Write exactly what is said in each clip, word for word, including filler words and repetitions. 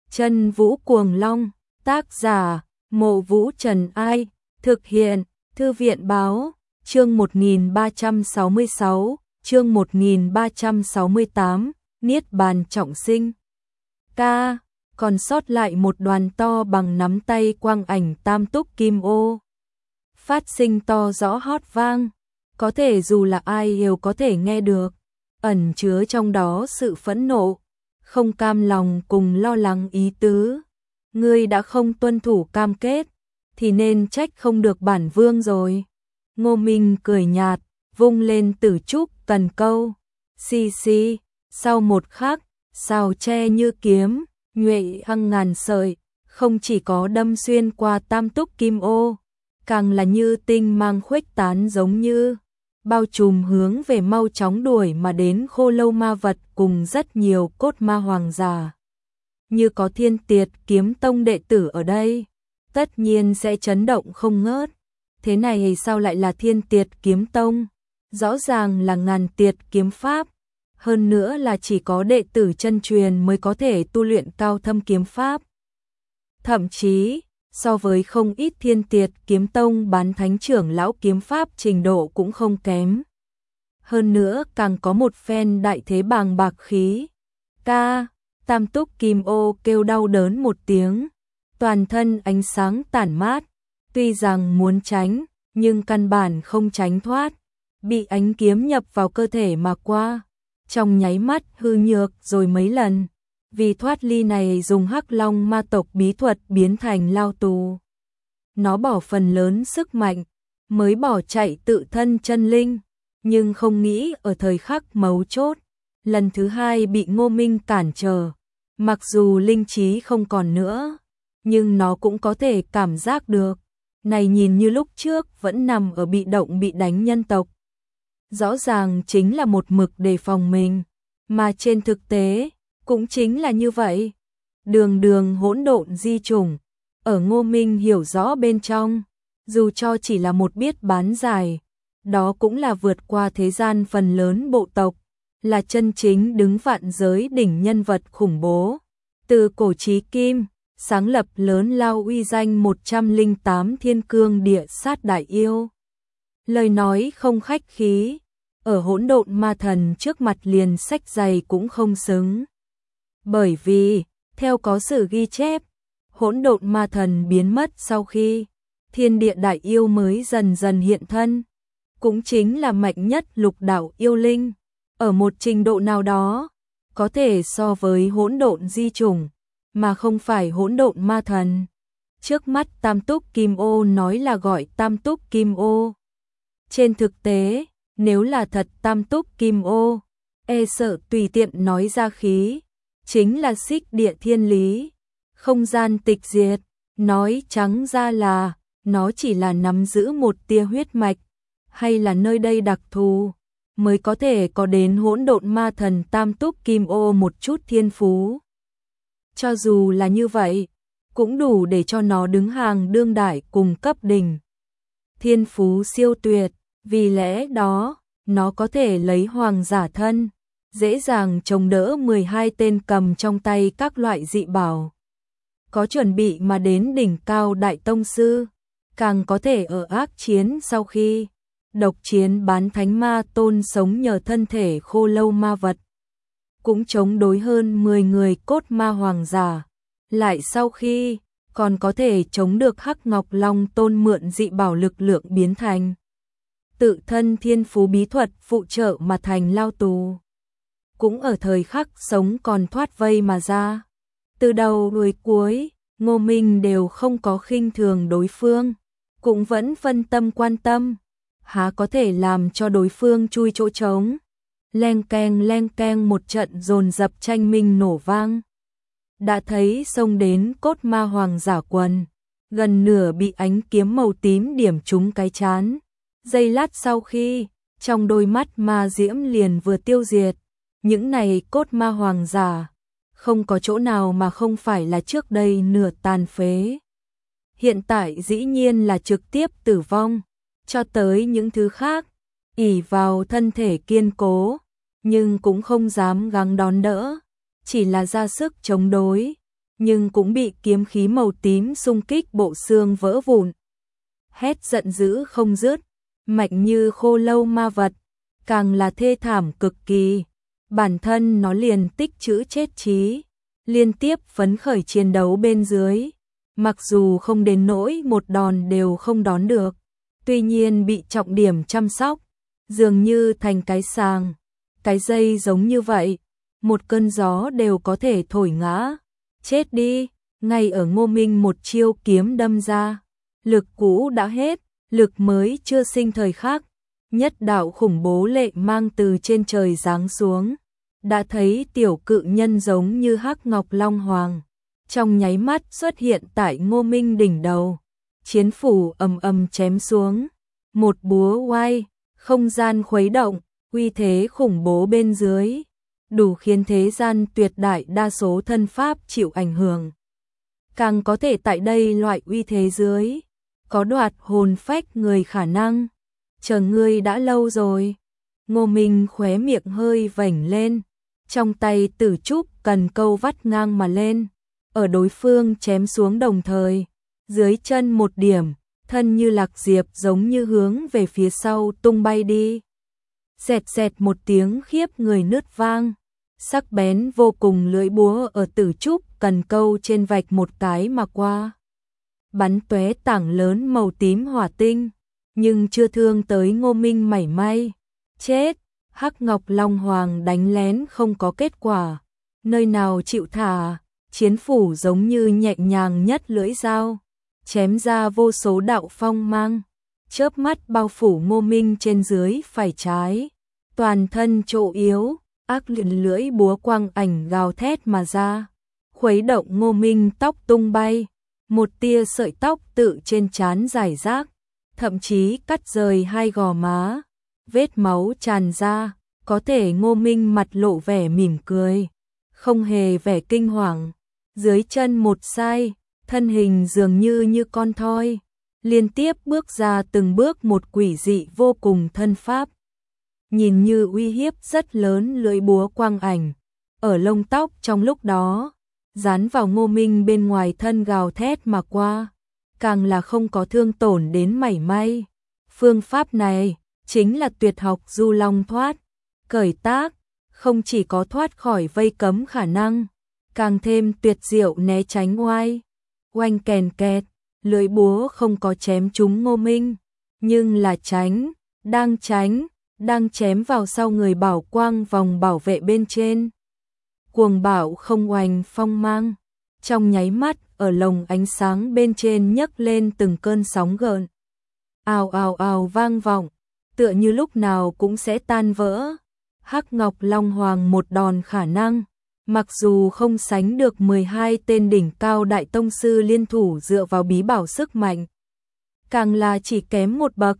Chân Vũ Cuồng Long, tác giả, Mộ Vũ Trần Ai, thực hiện, Thư viện báo, chương một nghìn ba trăm sáu mươi sáu, chương một nghìn ba trăm sáu mươi tám, Niết Bàn Trọng Sinh. Ca, còn sót lại một đoàn to bằng nắm tay quang ảnh tam túc kim ô. Phát sinh to rõ hót vang, có thể dù là ai đều có thể nghe được, ẩn chứa trong đó sự phẫn nộ, không cam lòng cùng lo lắng ý tứ. Ngươi đã không tuân thủ cam kết, thì nên trách không được bản vương rồi. Ngô Minh cười nhạt, vung lên tử trúc cần câu. Xì xì, sau một khắc, sào tre như kiếm, nhuệ hăng ngàn sợi, không chỉ có đâm xuyên qua tam túc kim ô, càng là như tinh mang khuếch tán giống như bao trùm hướng về mau chóng đuổi mà đến Khô Lâu ma vật cùng rất nhiều cốt ma hoàng giả. Như có Thiên Tiệt Kiếm Tông đệ tử ở đây, tất nhiên sẽ chấn động không ngớt. Thế này sao lại là Thiên Tiệt Kiếm Tông? Rõ ràng là Ngàn Tiệt kiếm pháp, hơn nữa là chỉ có đệ tử chân truyền mới có thể tu luyện cao thâm kiếm pháp. Thậm chí, so với không ít Thiên Tiệt Kiếm Tông bán thánh trưởng lão kiếm pháp trình độ cũng không kém. Hơn nữa càng có một phen đại thế bàng bạc khí. Ca, tam túc kim ô kêu đau đớn một tiếng, toàn thân ánh sáng tản mát, tuy rằng muốn tránh, nhưng căn bản không tránh thoát, bị ánh kiếm nhập vào cơ thể mà qua, trong nháy mắt hư nhược rồi mấy lần. Vì thoát ly này dùng Hắc Long ma tộc bí thuật biến thành lao tù. Nó bỏ phần lớn sức mạnh, mới bỏ chạy tự thân chân linh, nhưng không nghĩ ở thời khắc mấu chốt, lần thứ hai bị Ngô Minh cản trở. Mặc dù linh trí không còn nữa, nhưng nó cũng có thể cảm giác được. Này nhìn như lúc trước vẫn nằm ở bị động bị đánh nhân tộc. Rõ ràng chính là một mực đề phòng mình, mà trên thực tế cũng chính là như vậy. Đường đường hỗn độn di chủng, ở Ngô Minh hiểu rõ bên trong, dù cho chỉ là một biết bán giải, đó cũng là vượt qua thế gian phần lớn bộ tộc, là chân chính đứng vạn giới đỉnh nhân vật khủng bố. Từ cổ chí kim, sáng lập lớn lao uy danh một trăm lẻ tám thiên cương địa sát đại yêu. Lời nói không khách khí, ở hỗn độn ma thần trước mặt liền sách giày cũng không xứng. Bởi vì, theo có sự ghi chép, hỗn độn ma thần biến mất sau khi thiên địa đại yêu mới dần dần hiện thân, cũng chính là mạnh nhất lục đạo yêu linh, ở một trình độ nào đó, có thể so với hỗn độn di chủng, mà không phải hỗn độn ma thần. Trước mắt tam túc kim ô nói là gọi tam túc kim ô. Trên thực tế, nếu là thật tam túc kim ô, e sợ tùy tiện nói ra khí, chính là xích địa thiên lý, không gian tịch diệt. Nói trắng ra là, nó chỉ là nắm giữ một tia huyết mạch, hay là nơi đây đặc thù, mới có thể có đến hỗn độn ma thần tam túc kim ô một chút thiên phú. Cho dù là như vậy, cũng đủ để cho nó đứng hàng đương đại cùng cấp đỉnh. Thiên phú siêu tuyệt, vì lẽ đó, nó có thể lấy hoàng giả thân, dễ dàng chống đỡ mười hai tên cầm trong tay các loại dị bảo. Có chuẩn bị mà đến đỉnh cao đại tông sư, càng có thể ở ác chiến sau khi độc chiến bán thánh ma tôn sống nhờ thân thể khô lâu ma vật. Cũng chống đối hơn mười người cốt ma hoàng giả, lại sau khi còn có thể chống được Hắc Ngọc Long tôn mượn dị bảo lực lượng biến thành tự thân thiên phú bí thuật phụ trợ mà thành lao tù. Cũng ở thời khắc sống còn thoát vây mà ra. Từ đầu đuôi cuối, Ngô Minh đều không có khinh thường đối phương, cũng vẫn phân tâm quan tâm, há có thể làm cho đối phương chui chỗ trống. Leng keng leng keng một trận dồn dập tranh minh nổ vang. Đã thấy xông đến cốt ma hoàng giả quần, gần nửa bị ánh kiếm màu tím điểm trúng cái chán. Giây lát sau khi, trong đôi mắt ma diễm liền vừa tiêu diệt, những này cốt ma hoàng giả, không có chỗ nào mà không phải là trước đây nửa tàn phế. Hiện tại dĩ nhiên là trực tiếp tử vong, cho tới những thứ khác, ỷ vào thân thể kiên cố, nhưng cũng không dám gắng đón đỡ, chỉ là ra sức chống đối. nhưng cũng bị kiếm khí màu tím xung kích bộ xương vỡ vụn. Hét giận dữ không dứt, mạnh như khô lâu ma vật, càng là thê thảm cực kỳ. Bản thân nó liền tích trữ chết chí, liên tiếp phấn khởi chiến đấu bên dưới. Mặc dù không đến nỗi một đòn đều không đón được, tuy nhiên bị trọng điểm chăm sóc, dường như thành cái sàng, cái dây giống như vậy, một cơn gió đều có thể thổi ngã. Chết đi, ngay ở Ngô Minh một chiêu kiếm đâm ra, lực cũ đã hết, lực mới chưa sinh thời khắc, nhất đạo khủng bố lệ mang từ trên trời giáng xuống, đã thấy tiểu cự nhân giống như hắc ngọc long hoàng, trong nháy mắt xuất hiện tại Ngô Minh đỉnh đầu, chiến phủ ầm ầm chém xuống, một búa oai, không gian khuấy động, uy thế khủng bố bên dưới, đủ khiến thế gian tuyệt đại đa số thân pháp chịu ảnh hưởng. Càng có thể tại đây loại uy thế dưới, có đoạt hồn phách người khả năng. Chờ ngươi đã lâu rồi. Ngô Minh khóe miệng hơi vểnh lên, trong tay tử trúc cần câu vắt ngang mà lên, ở đối phương chém xuống đồng thời, dưới chân một điểm, thân như lạc diệp giống như hướng về phía sau tung bay đi. Xẹt xẹt một tiếng khiếp người nứt vang, sắc bén vô cùng lưỡi búa ở tử trúc cần câu trên vạch một cái mà qua, bắn tóe tảng lớn màu tím hỏa tinh, nhưng chưa thương tới Ngô Minh mảy may. Chết, hắc ngọc long hoàng đánh lén không có kết quả, nơi nào chịu thả, chiến phủ giống như nhẹ nhàng nhất lưỡi dao, chém ra vô số đạo phong mang, chớp mắt bao phủ Ngô Minh trên dưới phải trái, toàn thân chỗ yếu, ác liệt lưỡi búa quang ảnh gào thét mà ra, khuấy động Ngô Minh tóc tung bay, một tia sợi tóc tự trên trán rải rác, thậm chí cắt rời hai gò má, vết máu tràn ra, có thể Ngô Minh mặt lộ vẻ mỉm cười, không hề vẻ kinh hoàng, dưới chân một sai, thân hình dường như như con thoi, liên tiếp bước ra từng bước một quỷ dị vô cùng thân pháp. Nhìn như uy hiếp rất lớn lưỡi búa quang ảnh, ở lông tóc trong lúc đó, dán vào Ngô Minh bên ngoài thân gào thét mà qua, càng là không có thương tổn đến mảy may. Phương pháp này chính là tuyệt học du long thoát, cởi tác, không chỉ có thoát khỏi vây cấm khả năng, càng thêm tuyệt diệu né tránh oai. Oanh kèn kẹt, lưỡi búa không có chém trúng Ngô Minh, nhưng là tránh, đang tránh, đang chém vào sau người bảo quang vòng bảo vệ bên trên. Cuồng bạo không oanh phong mang, trong nháy mắt ở lồng ánh sáng bên trên nhấc lên từng cơn sóng gợn. Ào ào ào vang vọng, tựa như lúc nào cũng sẽ tan vỡ. Hắc Ngọc Long Hoàng một đòn khả năng, mặc dù không sánh được mười hai tên đỉnh cao đại tông sư liên thủ dựa vào bí bảo sức mạnh, càng là chỉ kém một bậc.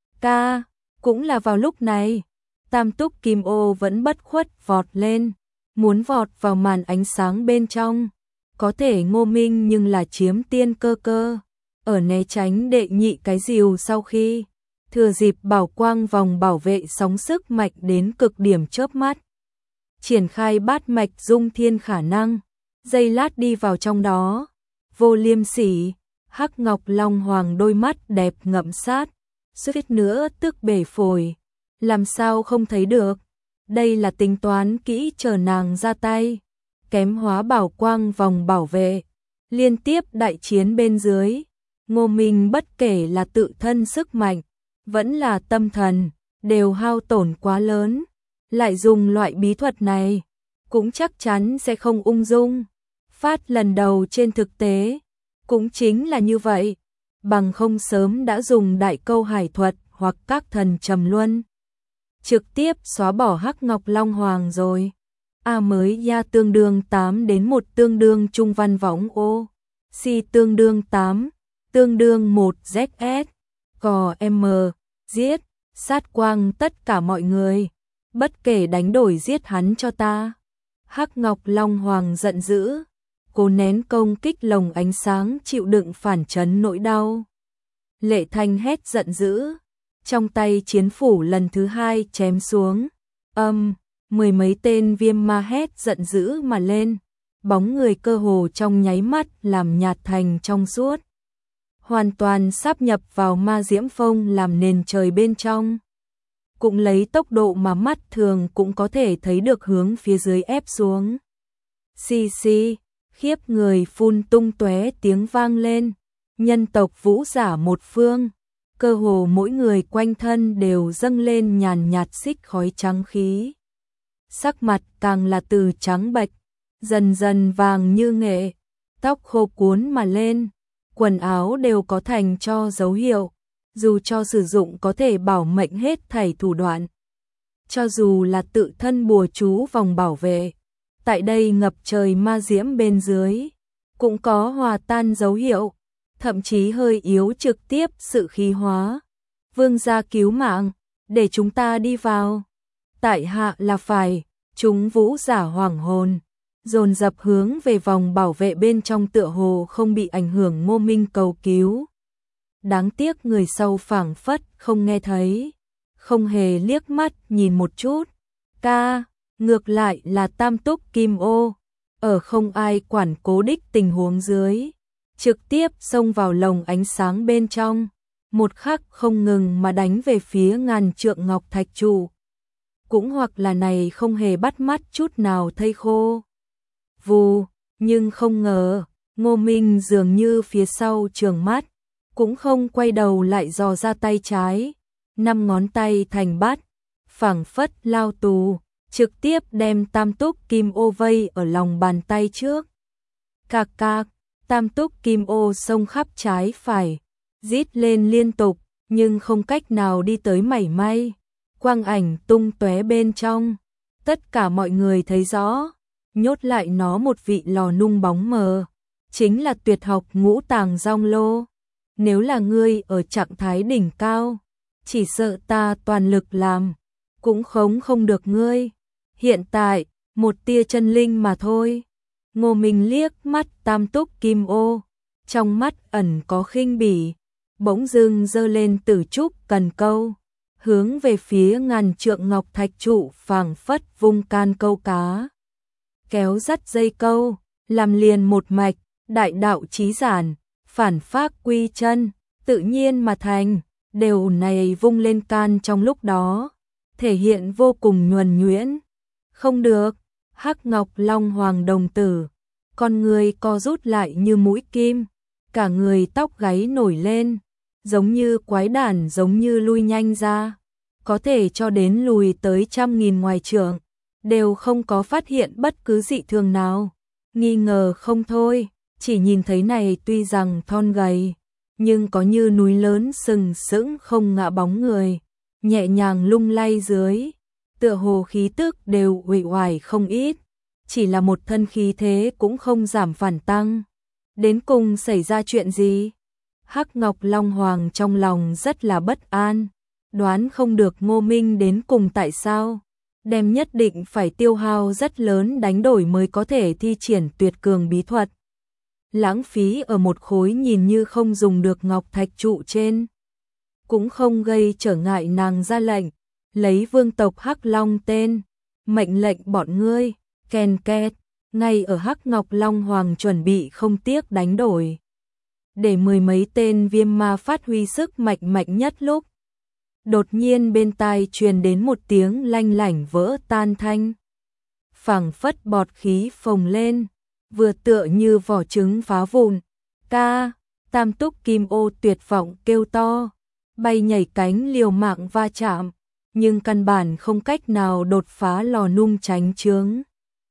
Ca, cũng là vào lúc này, Tam Túc Kim Ô vẫn bất khuất vọt lên, muốn vọt vào màn ánh sáng bên trong. Có thể Ngô Minh nhưng là chiếm tiên cơ cơ, ở né tránh đệ nhị cái rìu sau khi, thừa dịp bảo quang vòng bảo vệ sóng sức mạnh đến cực điểm chớp mắt. Triển khai bát mạch dung thiên khả năng, giây lát đi vào trong đó, vô liêm sỉ, Hắc Ngọc Long Hoàng đôi mắt đẹp ngậm sát, suýt nữa tức bể phổi, làm sao không thấy được, đây là tính toán kỹ chờ nàng ra tay, kém hóa bảo quang vòng bảo vệ, liên tiếp đại chiến bên dưới, Ngô Minh bất kể là tự thân sức mạnh, vẫn là tâm thần, đều hao tổn quá lớn, lại dùng loại bí thuật này, cũng chắc chắn sẽ không ung dung. Phát lần đầu trên thực tế, cũng chính là như vậy, bằng không sớm đã dùng đại câu hải thuật hoặc các thần trầm luân, trực tiếp xóa bỏ Hắc Ngọc Long Hoàng rồi. A mới ya tương đương tám đến một tương đương trung văn võng ô, si tương đương tám, tương đương một Z S, gò M, giết, sát quang tất cả mọi người, bất kể đánh đổi giết hắn cho ta. Hắc Ngọc Long Hoàng giận dữ, cố nén công kích lồng ánh sáng chịu đựng phản chấn nỗi đau. Lệ Thanh hét giận dữ, trong tay chiến phủ lần thứ hai chém xuống, âm, mười mấy tên viêm ma hét giận dữ mà lên, bóng người cơ hồ trong nháy mắt làm nhạt thành trong suốt, hoàn toàn sáp nhập vào ma diễm phong làm nền trời bên trong. Cũng lấy tốc độ mà mắt thường cũng có thể thấy được hướng phía dưới ép xuống. Xì xì, khiếp người phun tung tóe tiếng vang lên, nhân tộc vũ giả một phương, cơ hồ mỗi người quanh thân đều dâng lên nhàn nhạt xích khói trắng khí. Sắc mặt càng là từ trắng bệch, dần dần vàng như nghệ, tóc khô cuốn mà lên, quần áo đều có thành cho dấu hiệu, dù cho sử dụng có thể bảo mệnh hết thảy thủ đoạn. Cho dù là tự thân bùa chú vòng bảo vệ, tại đây ngập trời ma diễm bên dưới, cũng có hòa tan dấu hiệu, thậm chí hơi yếu trực tiếp sự khí hóa. Vương gia cứu mạng, để chúng ta đi vào. Tại hạ là phải, chúng vũ giả hoảng hồn, dồn dập hướng về vòng bảo vệ bên trong tựa hồ không bị ảnh hưởng Ngô Minh cầu cứu. Đáng tiếc người sau phảng phất không nghe thấy, không hề liếc mắt nhìn một chút. Ca, ngược lại là Tam Túc Kim Ô, ở không ai quản cố đích tình huống dưới, trực tiếp xông vào lồng ánh sáng bên trong, một khắc không ngừng mà đánh về phía ngàn trượng ngọc thạch trụ. Cũng hoặc là này không hề bắt mắt chút nào thây khô. Vù, nhưng không ngờ, Ngô Minh dường như phía sau trường mắt, cũng không quay đầu lại dò ra tay trái, năm ngón tay thành bát, phảng phất lao tù, trực tiếp đem Tam Túc Kim Ô vây ở lòng bàn tay trước. Cạc cạc, Tam Túc Kim Ô xông khắp trái phải, rít lên liên tục, nhưng không cách nào đi tới mảy may. Quang ảnh tung tóe bên trong, tất cả mọi người thấy rõ, nhốt lại nó một vị lò nung bóng mờ, chính là tuyệt học ngũ tàng rong lô. Nếu là ngươi ở trạng thái đỉnh cao, chỉ sợ ta toàn lực làm, cũng khống không được ngươi. Hiện tại, một tia chân linh mà thôi. Ngô Minh liếc mắt Tam Túc Kim Ô, trong mắt ẩn có khinh bỉ, bỗng dưng giơ lên tử trúc cần câu, hướng về phía ngàn trượng ngọc thạch trụ phảng phất vung can câu cá. Kéo dắt dây câu, làm liền một mạch, đại đạo chí giản, phản phác quy chân, tự nhiên mà thành, đều này vung lên can trong lúc đó, thể hiện vô cùng nhuần nhuyễn. Không được, Hắc Ngọc Long Hoàng đồng tử, con người co rút lại như mũi kim, cả người tóc gáy nổi lên, giống như quái đản giống như lui nhanh ra, có thể cho đến lùi tới trăm nghìn ngoài trượng, đều không có phát hiện bất cứ dị thường nào. Nghi ngờ không thôi, chỉ nhìn thấy này tuy rằng thon gầy, nhưng có như núi lớn sừng sững không ngã bóng người, nhẹ nhàng lung lay dưới, tựa hồ khí tức đều uể oải không ít, chỉ là một thân khí thế cũng không giảm phản tăng. Đến cùng xảy ra chuyện gì? Hắc Ngọc Long Hoàng trong lòng rất là bất an, đoán không được Ngô Minh đến cùng tại sao, đem nhất định phải tiêu hao rất lớn đánh đổi mới có thể thi triển tuyệt cường bí thuật. Lãng phí ở một khối nhìn như không dùng được ngọc thạch trụ trên. Cũng không gây trở ngại nàng ra lệnh, lấy vương tộc Hắc Long tên, mệnh lệnh bọn ngươi, ken két, ngay ở Hắc Ngọc Long Hoàng chuẩn bị không tiếc đánh đổi. Để mười mấy tên viêm ma phát huy sức mạnh mạnh nhất lúc. Đột nhiên bên tai truyền đến một tiếng lanh lảnh vỡ tan thanh. Phảng phất bọt khí phồng lên, vừa tựa như vỏ trứng phá vụn. Ca, Tam Túc Kim Ô tuyệt vọng kêu to, bay nhảy cánh liều mạng va chạm, nhưng căn bản không cách nào đột phá lò nung tránh chướng.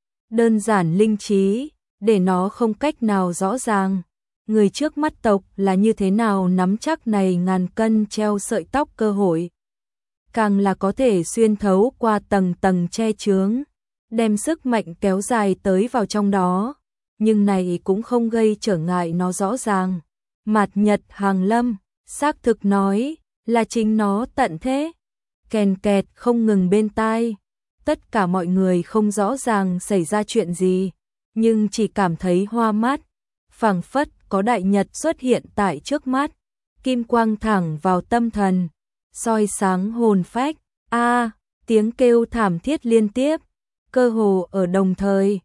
Đơn giản linh trí, để nó không cách nào rõ ràng. Người trước mắt tộc là như thế nào nắm chắc này ngàn cân treo sợi tóc cơ hội. Càng là có thể xuyên thấu qua tầng tầng che chướng, đem sức mạnh kéo dài tới vào trong đó. Nhưng này cũng không gây trở ngại nó rõ ràng. Mạt Nhật Hàng Lâm, xác thực nói, là chính nó tận thế. Kèn kẹt không ngừng bên tai. Tất cả mọi người không rõ ràng xảy ra chuyện gì, nhưng chỉ cảm thấy hoa mắt, phảng phất có đại nhật xuất hiện tại trước mắt, kim quang thẳng vào tâm thần, soi sáng hồn phách. A, tiếng kêu thảm thiết liên tiếp, cơ hồ ở đồng thời,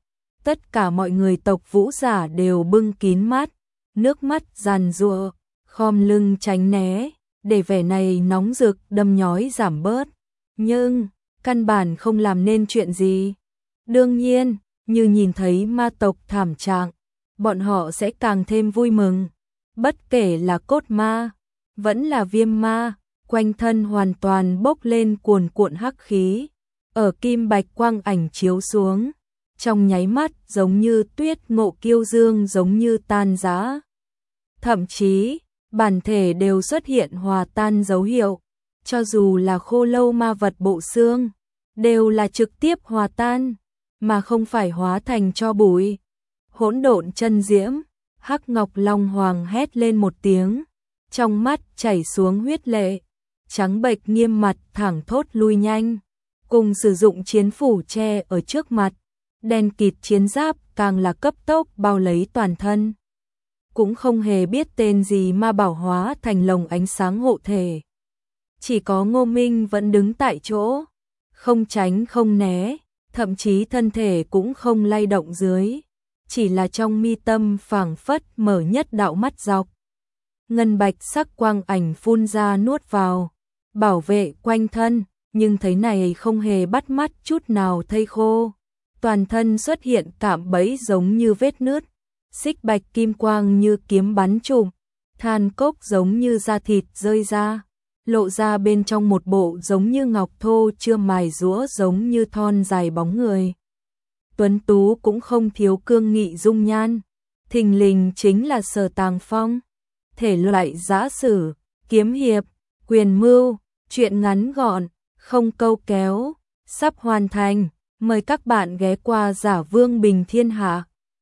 Tất cả mọi người tộc Vũ giả đều bưng kín mắt, nước mắt giàn giụa, khom lưng tránh né, để vẻ này nóng rực đâm nhói giảm bớt. Nhưng, căn bản không làm nên chuyện gì. Đương nhiên, như nhìn thấy ma tộc thảm trạng, bọn họ sẽ càng thêm vui mừng. Bất kể là cốt ma, vẫn là viêm ma, quanh thân hoàn toàn bốc lên cuồn cuộn hắc khí, ở kim bạch quang ảnh chiếu xuống, trong nháy mắt giống như tuyết ngộ kiêu dương giống như tan rã. Thậm chí, bản thể đều xuất hiện hòa tan dấu hiệu, cho dù là khô lâu ma vật bộ xương, đều là trực tiếp hòa tan, mà không phải hóa thành tro bụi. Hỗn độn chân diễm, Hắc Ngọc Long Hoàng hét lên một tiếng, trong mắt chảy xuống huyết lệ, trắng bệch nghiêm mặt thẳng thốt lui nhanh, cùng sử dụng chiến phủ che ở trước mặt, đen kịt chiến giáp càng là cấp tốc bao lấy toàn thân. Cũng không hề biết tên gì ma bảo hóa thành lồng ánh sáng hộ thể. Chỉ có Ngô Minh vẫn đứng tại chỗ, không tránh không né, thậm chí thân thể cũng không lay động dưới, chỉ là trong mi tâm phảng phất mở nhất đạo mắt dọc. Ngân bạch sắc quang ảnh phun ra nuốt vào, bảo vệ quanh thân, nhưng thấy này không hề bắt mắt chút nào thây khô. Toàn thân xuất hiện cạm bẫy giống như vết nứt, xích bạch kim quang như kiếm bắn trùm, than cốc giống như da thịt rơi ra, lộ ra bên trong một bộ giống như ngọc thô chưa mài rũa giống như thon dài bóng người. Tuấn tú cũng không thiếu cương nghị dung nhan, thình lình chính là Sở Tàng Phong. Thể loại giã sử, kiếm hiệp, quyền mưu, truyện ngắn gọn, không câu kéo, sắp hoàn thành. Mời các bạn ghé qua Giả Vương Bình Thiên Hạ.